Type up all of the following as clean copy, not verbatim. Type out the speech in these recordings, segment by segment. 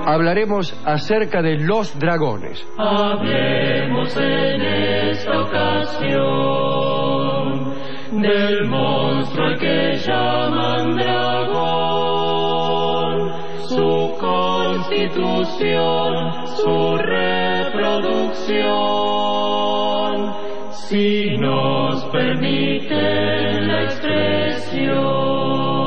hablaremos acerca de los dragones. Hablemos en esta ocasión del monstruo al que llaman dragón, su constitución, su reproducción, si nos permiten la expresión.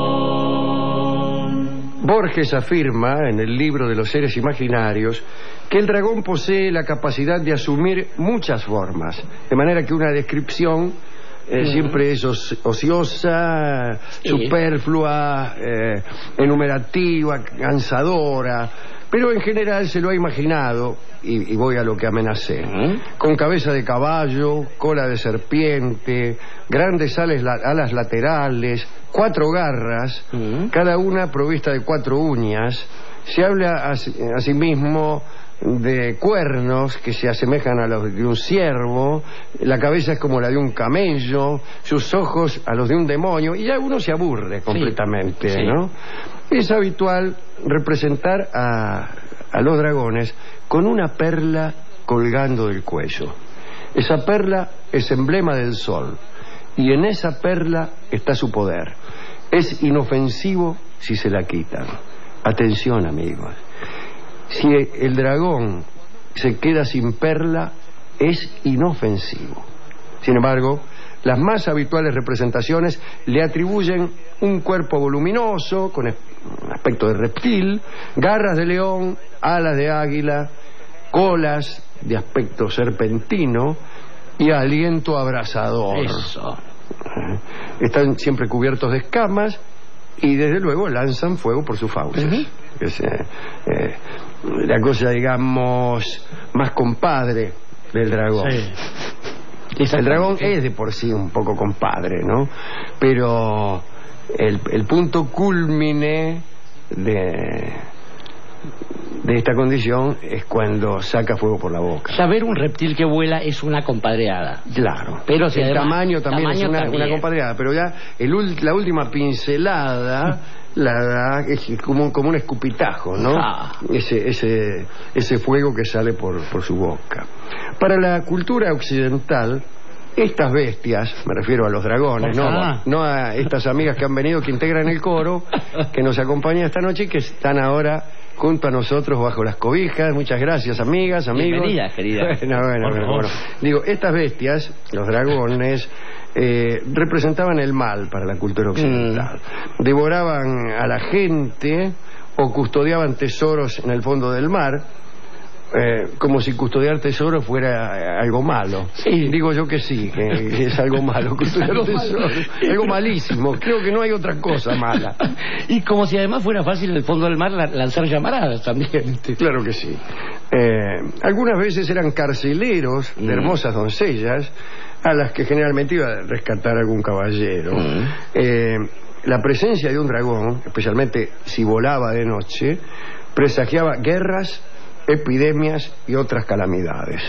Borges afirma en el libro de los seres imaginarios que el dragón posee la capacidad de asumir muchas formas, de manera que una descripción siempre es ociosa, superflua, enumerativa, cansadora, pero en general se lo ha imaginado, y voy a lo que amenacé, con cabeza de caballo, cola de serpiente, grandes alas laterales, 4 garras, cada una provista de 4 uñas. Se habla asimismo de cuernos que se asemejan a los de un ciervo, la cabeza es como la de un camello, sus ojos a los de un demonio, y ya uno se aburre completamente, ¿no? Es habitual representar a los dragones con una perla colgando del cuello. Esa perla es emblema del sol, y en esa perla está su poder. Es inofensivo si se la quitan. Atención, amigos. Si el dragón se queda sin perla, es inofensivo. Sin embargo, las más habituales representaciones le atribuyen un cuerpo voluminoso, con aspecto de reptil, garras de león, alas de águila, colas de aspecto serpentino y aliento abrasador. Eso. Están siempre cubiertos de escamas y desde luego lanzan fuego por sus fauces. Es la cosa, digamos, más compadre del dragón. El dragón es de por sí un poco compadre, ¿no? Pero el punto cúlmine de esta condición es cuando saca fuego por la boca. Saber un reptil que vuela es una compadreada. Claro. Pero si el además, tamaño también es una compadreada, pero ya la última pincelada la da es como un escupitajo, ¿no? Ese fuego que sale por su boca. Para la cultura occidental, estas bestias, me refiero a los dragones, no a estas amigas que han venido, que integran el coro, que nos acompañan esta noche y que están ahora junto a nosotros bajo las cobijas. Muchas gracias, amigas, amigos. Bienvenidas, querida. Bueno. Digo, estas bestias, los dragones, representaban el mal para la cultura occidental. Devoraban a la gente o custodiaban tesoros en el fondo del mar, como si custodiar tesoros fuera algo malo. Digo yo que sí, que es algo malo custodiar tesoros, algo malísimo. Creo que no hay otra cosa mala. Y como si además fuera fácil en el fondo del mar lanzar llamaradas también. Claro que sí. Algunas veces eran carceleros de hermosas doncellas a las que generalmente iba a rescatar algún caballero. La presencia de un dragón, especialmente si volaba de noche, presagiaba guerras, epidemias y otras calamidades.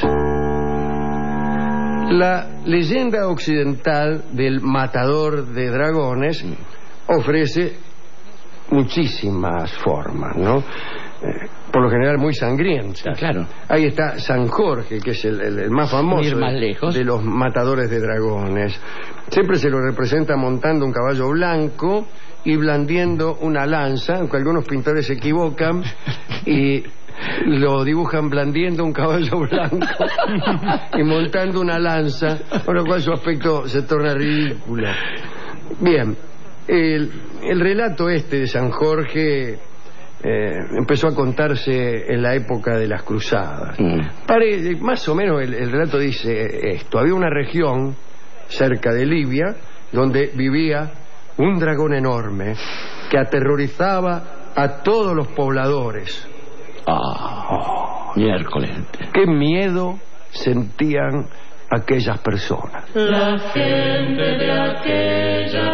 La leyenda occidental del matador de dragones ofrece muchísimas formas, ¿no? Por lo general muy sangrientas. Claro. Ahí está San Jorge, que es el más famoso de los matadores de dragones. Siempre se lo representa montando un caballo blanco y blandiendo una lanza, aunque algunos pintores se equivocan y lo dibujan blandiendo un caballo blanco y montando una lanza, con lo cual su aspecto se torna ridículo. Bien, el relato de San Jorge empezó a contarse en la época de las cruzadas. Más o menos el relato dice esto: había una región cerca de Libia donde vivía un dragón enorme que aterrorizaba a todos los pobladores. Miércoles. Qué miedo sentían aquellas personas. La gente de aquella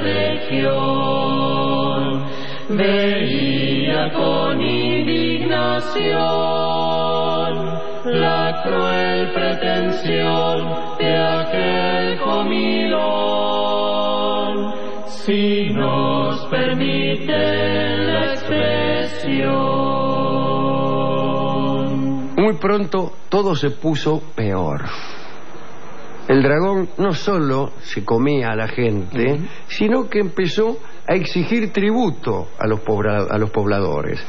región veía con indignación la cruel pretensión de aquel comilón, si nos permiten la expresión. Muy pronto todo se puso peor. El dragón no solo se comía a la gente, sino que empezó a exigir tributo a los pobladores.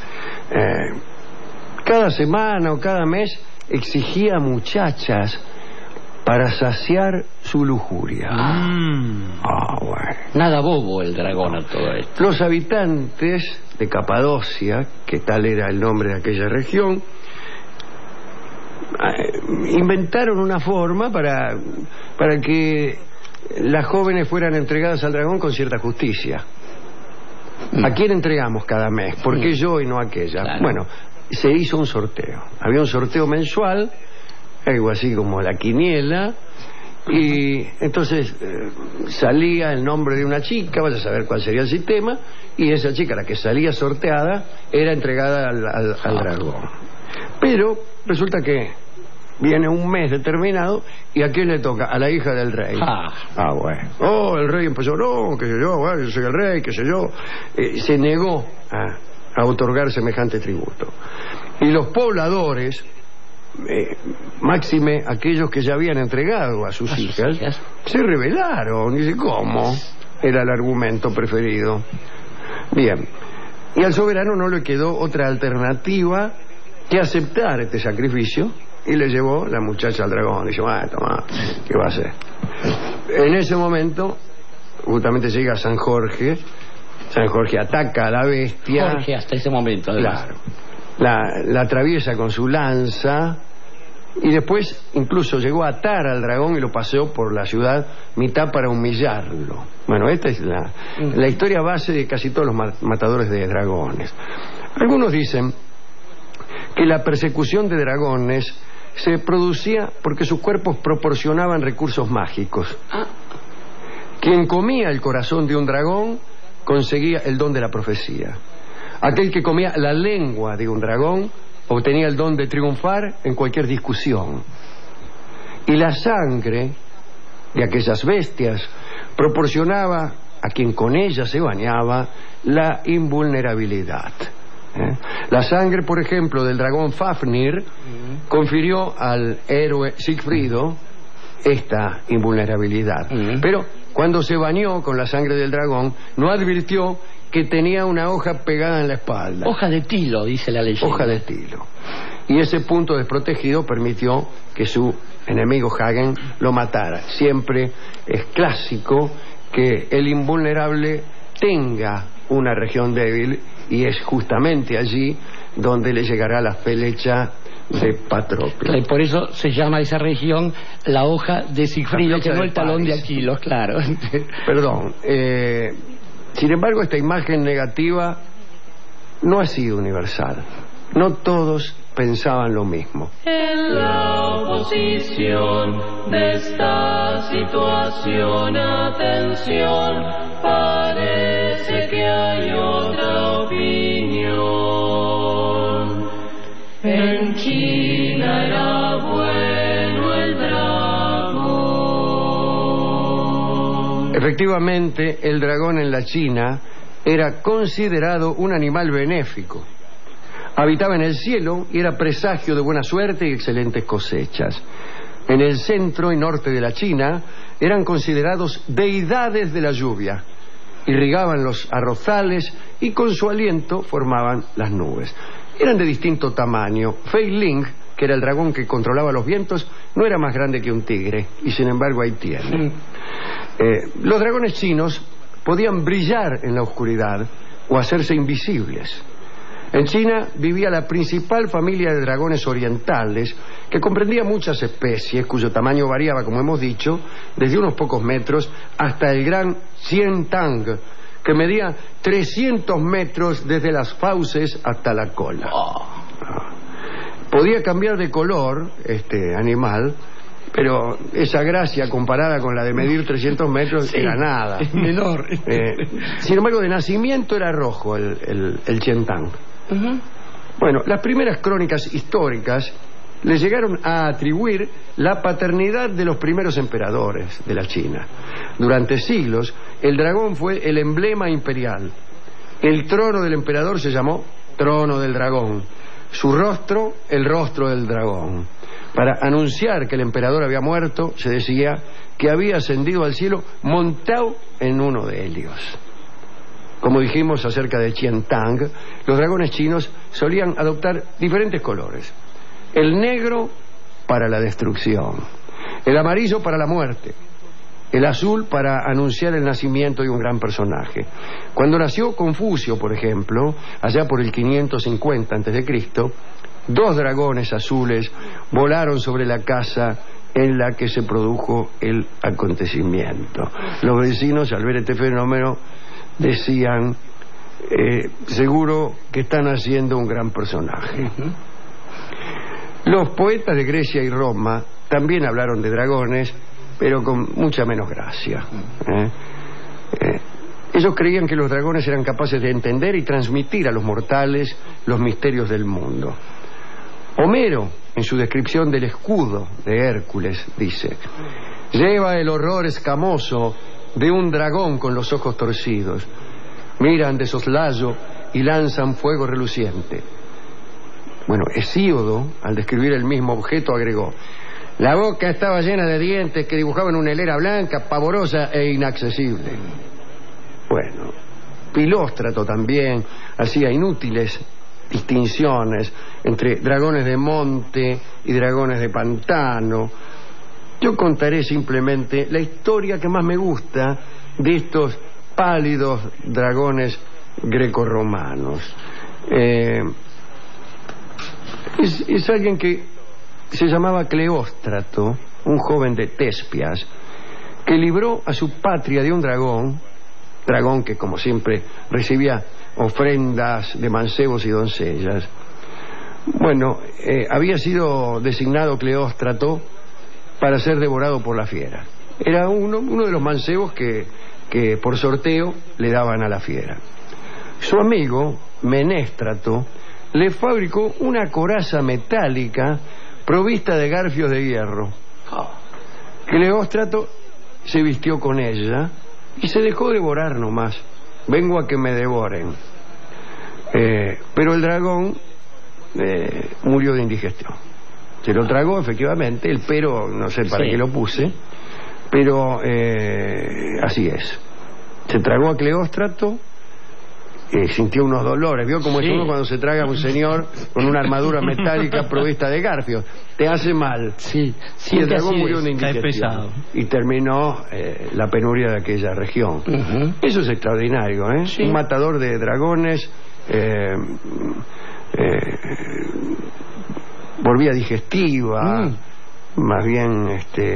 Cada semana o cada mes exigía muchachas para saciar su lujuria. Bueno. Nada bobo el dragón a todo esto. Los habitantes de Capadocia, que tal era el nombre de aquella región, inventaron una forma para que las jóvenes fueran entregadas al dragón con cierta justicia. ¿A quién entregamos cada mes? ¿Por qué yo y no aquella? Claro. Bueno, se hizo un sorteo. Había un sorteo mensual, algo así como la quiniela, y entonces salía el nombre de una chica, vaya a saber cuál sería el sistema, y esa chica, la que salía sorteada, era entregada al dragón. Pero resulta que viene un mes determinado, ¿y a quién le toca? A la hija del rey. Bueno. Oh, el rey empezó, no, qué sé yo, bueno, yo soy el rey, qué sé yo. Se negó a otorgar semejante tributo. Y los pobladores, máxime aquellos que ya habían entregado a sus hijas, se rebelaron. Dice, ¿cómo? Era el argumento preferido. Bien. Y al soberano no le quedó otra alternativa que aceptar este sacrificio, y le llevó la muchacha al dragón. Dice, bueno, toma, ¿qué va a hacer? En ese momento, justamente llega San Jorge. San Jorge ataca a la bestia. Jorge hasta ese momento, además. Claro. La atraviesa con su lanza, y después incluso llegó a atar al dragón y lo paseó por la ciudad, mitad para humillarlo. Bueno, esta es la historia base de casi todos los matadores de dragones. Algunos dicen que la persecución de dragones se producía porque sus cuerpos proporcionaban recursos mágicos. Quien comía el corazón de un dragón conseguía el don de la profecía. Aquel que comía la lengua de un dragón obtenía el don de triunfar en cualquier discusión. Y la sangre de aquellas bestias proporcionaba a quien con ella se bañaba la invulnerabilidad. La sangre, por ejemplo, del dragón Fafnir confirió al héroe Sigfrido esta invulnerabilidad. Pero cuando se bañó con la sangre del dragón, no advirtió que tenía una hoja pegada en la espalda. Hoja de tilo, dice la leyenda. Hoja de tilo. Y ese punto desprotegido permitió que su enemigo Hagen lo matara. Siempre es clásico que el invulnerable tenga una región débil, y es justamente allí donde le llegará la flecha de Patroclo. Y por eso se llama esa región la hoja de Sigfrido, que no el talón de Aquiles, claro. Perdón. Sin embargo, esta imagen negativa no ha sido universal. No todos pensaban lo mismo. En la oposición de esta situación, atención, parece que hay otra opinión. En China era bueno el dragón. Efectivamente, el dragón en la China era considerado un animal benéfico. Habitaba en el cielo y era presagio de buena suerte y excelentes cosechas. En el centro y norte de la China eran considerados deidades de la lluvia. Irrigaban los arrozales y con su aliento formaban las nubes. Eran de distinto tamaño. Fei Ling, que era el dragón que controlaba los vientos, no era más grande que un tigre, y sin embargo ahí tiene. Los dragones chinos podían brillar en la oscuridad o hacerse invisibles. En China vivía la principal familia de dragones orientales, que comprendía muchas especies, cuyo tamaño variaba, como hemos dicho, desde unos pocos metros hasta el gran Xiantang, que medía 300 metros desde las fauces hasta la cola. Podía cambiar de color este animal, pero esa gracia comparada con la de medir 300 metros era nada. Menor. Sin embargo, de nacimiento era rojo el Xiantang. Bueno, las primeras crónicas históricas le llegaron a atribuir la paternidad de los primeros emperadores de la China. Durante siglos, el dragón fue el emblema imperial. El trono del emperador se llamó trono del dragón. su rostro el rostro del dragón. Para anunciar que el emperador había muerto, se decía que había ascendido al cielo montado en uno de ellos. Como dijimos acerca de Qiantang, los dragones chinos solían adoptar diferentes colores. El negro para la destrucción, el amarillo para la muerte, el azul para anunciar el nacimiento de un gran personaje. Cuando nació Confucio, por ejemplo, allá por el 550 a.C., 2 dragones azules volaron sobre la casa en la que se produjo el acontecimiento. Los vecinos, al ver este fenómeno, decían, seguro que están haciendo un gran personaje. Los poetas de Grecia y Roma también hablaron de dragones, pero con mucha menos gracia. Ellos creían que los dragones eran capaces de entender y transmitir a los mortales los misterios del mundo. Homero, en su descripción del escudo de Hércules, dice: lleva el horror escamoso de un dragón con los ojos torcidos. Miran de soslayo y lanzan fuego reluciente. Bueno, Hesíodo, al describir el mismo objeto, agregó: la boca estaba llena de dientes que dibujaban una hilera blanca, pavorosa e inaccesible. Bueno, Pilóstrato también hacía inútiles distinciones entre dragones de monte y dragones de pantano. Yo contaré simplemente la historia que más me gusta de estos pálidos dragones grecorromanos. Es alguien que se llamaba Cleóstrato, un joven de Tespias, que libró a su patria de un dragón que, como siempre, recibía ofrendas de mancebos y doncellas. Bueno, había sido designado Cleóstrato para ser devorado por la fiera. Era uno de los mancebos que por sorteo le daban a la fiera. Su amigo, Menéstrato, le fabricó una coraza metálica provista de garfios de hierro. Cleóstrato se vistió con ella y se dejó devorar nomás. Vengo a que me devoren. Pero el dragón murió de indigestión. Se lo tragó, efectivamente, el pero no sé para qué lo puse, pero así es. Se tragó a Cleóstrato, sintió unos dolores. ¿Vio cómo es uno cuando se traga a un señor con una armadura metálica provista de garfios? Te hace mal. Sí, y el dragón murió de indigestión. Y terminó la penuria de aquella región. Eso es extraordinario, ¿eh? Sí. Un matador de dragones por vía digestiva, más bien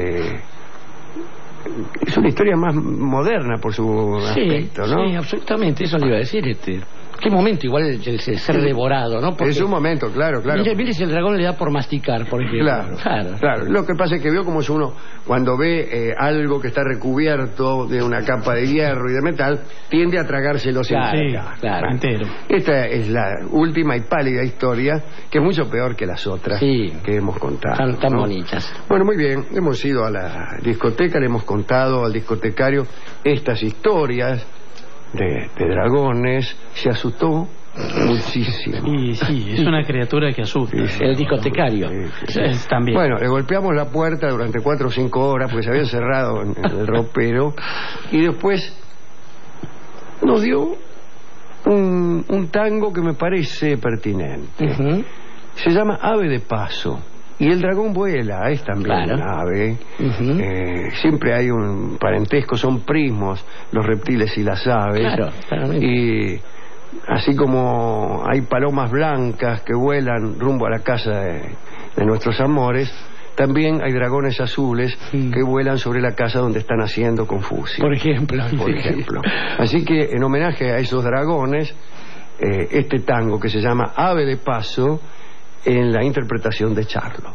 es una historia más moderna por su aspecto, ¿no? Sí, absolutamente, eso le iba a decir. Qué momento igual el ser devorado, ¿no? Porque es un momento, claro. Mire si el dragón le da por masticar, por ejemplo. Claro. Lo que pasa es que veo como es uno cuando ve algo que está recubierto de una capa de hierro y de metal, tiende a tragárselo entero. Esta es la última y pálida historia, que es mucho peor que las otras que hemos contado. Tan bonitas. Bueno, muy bien, hemos ido a la discoteca, le hemos contado al discotecario estas historias de dragones. Se asustó muchísimo. Sí, es una criatura que asusta. El discotecario también. Bueno, le golpeamos la puerta durante 4 o 5 horas porque se había cerrado en el ropero, y después nos dio un tango que me parece pertinente. Se llama Ave de Paso. Y el dragón vuela, es también un ave. Siempre hay un parentesco, son primos los reptiles y las aves. Y así como hay palomas blancas que vuelan rumbo a la casa de nuestros amores, también hay dragones azules que vuelan sobre la casa donde están haciendo Confucio. Por ejemplo. Así que en homenaje a esos dragones, este tango que se llama Ave de Paso, en la interpretación de Charlo.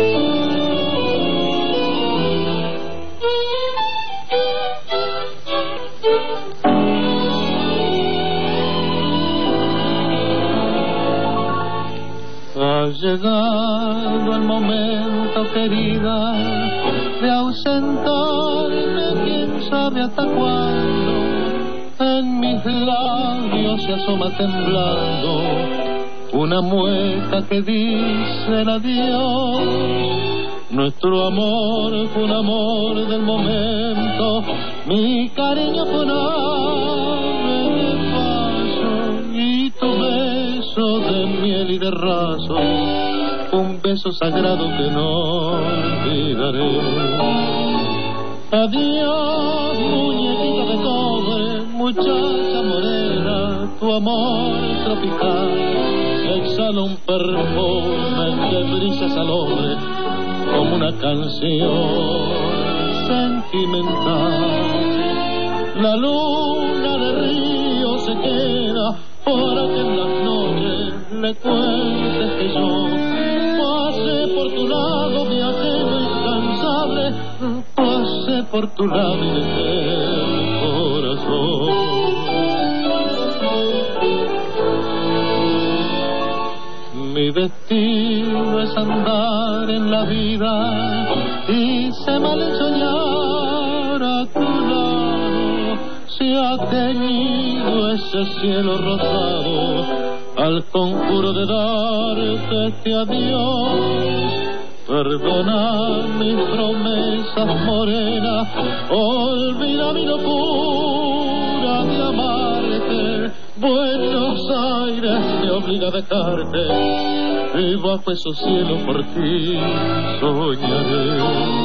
Ha llegado el momento, querida, de ausentarme, quién sabe hasta cuándo. En mis labios se asoma temblando una mueca que dice el adiós. Nuestro amor fue un amor del momento, mi cariño fue un ave de paso, y tu beso de miel y de raso, un beso sagrado que no olvidaré. Adiós, muñequita de cobre, muchacha morena, tu amor tropical exhala un perfume que brisas al hombre como una canción sentimental. La luna de río se queda para que en las noches le cuentes que yo pasé por tu lado viajero incansable, pasé por tu lado y dejé el corazón. Mi destino es andar en la vida y se vale soñar a tu lado. Se ha teñido ese cielo rosado al conjuro de darte este adiós. Perdona mis promesas morenas, olvida mi locura de amarte. Buenos Aires me obliga a dejarte, y bajo esos cielos por ti soñaré.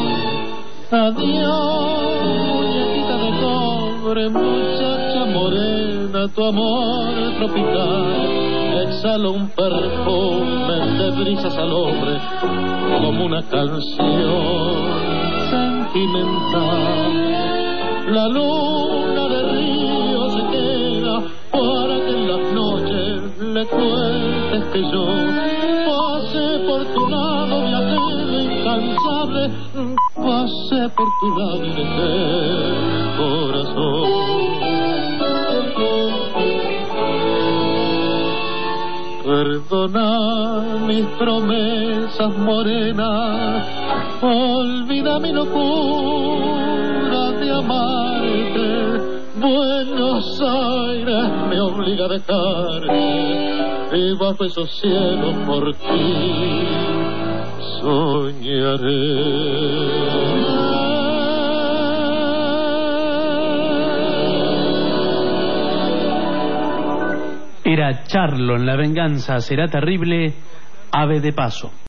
Adiós, muñequita de cobre, muchacha morena, tu amor tropical exhala un perfume de brisas al hombre como una canción sentimental. La luna de río se queda para que en las noches le cuentes que yo pasé por tu lado viajero incansable, pasé por tu lado y dejé el corazón. Perdona mis promesas morenas, olvida mi locura de amarte. Buenos Aires me obliga a dejarte, y bajo esos cielos por ti soñaré. Era Charlo en La venganza será terrible, ave de paso.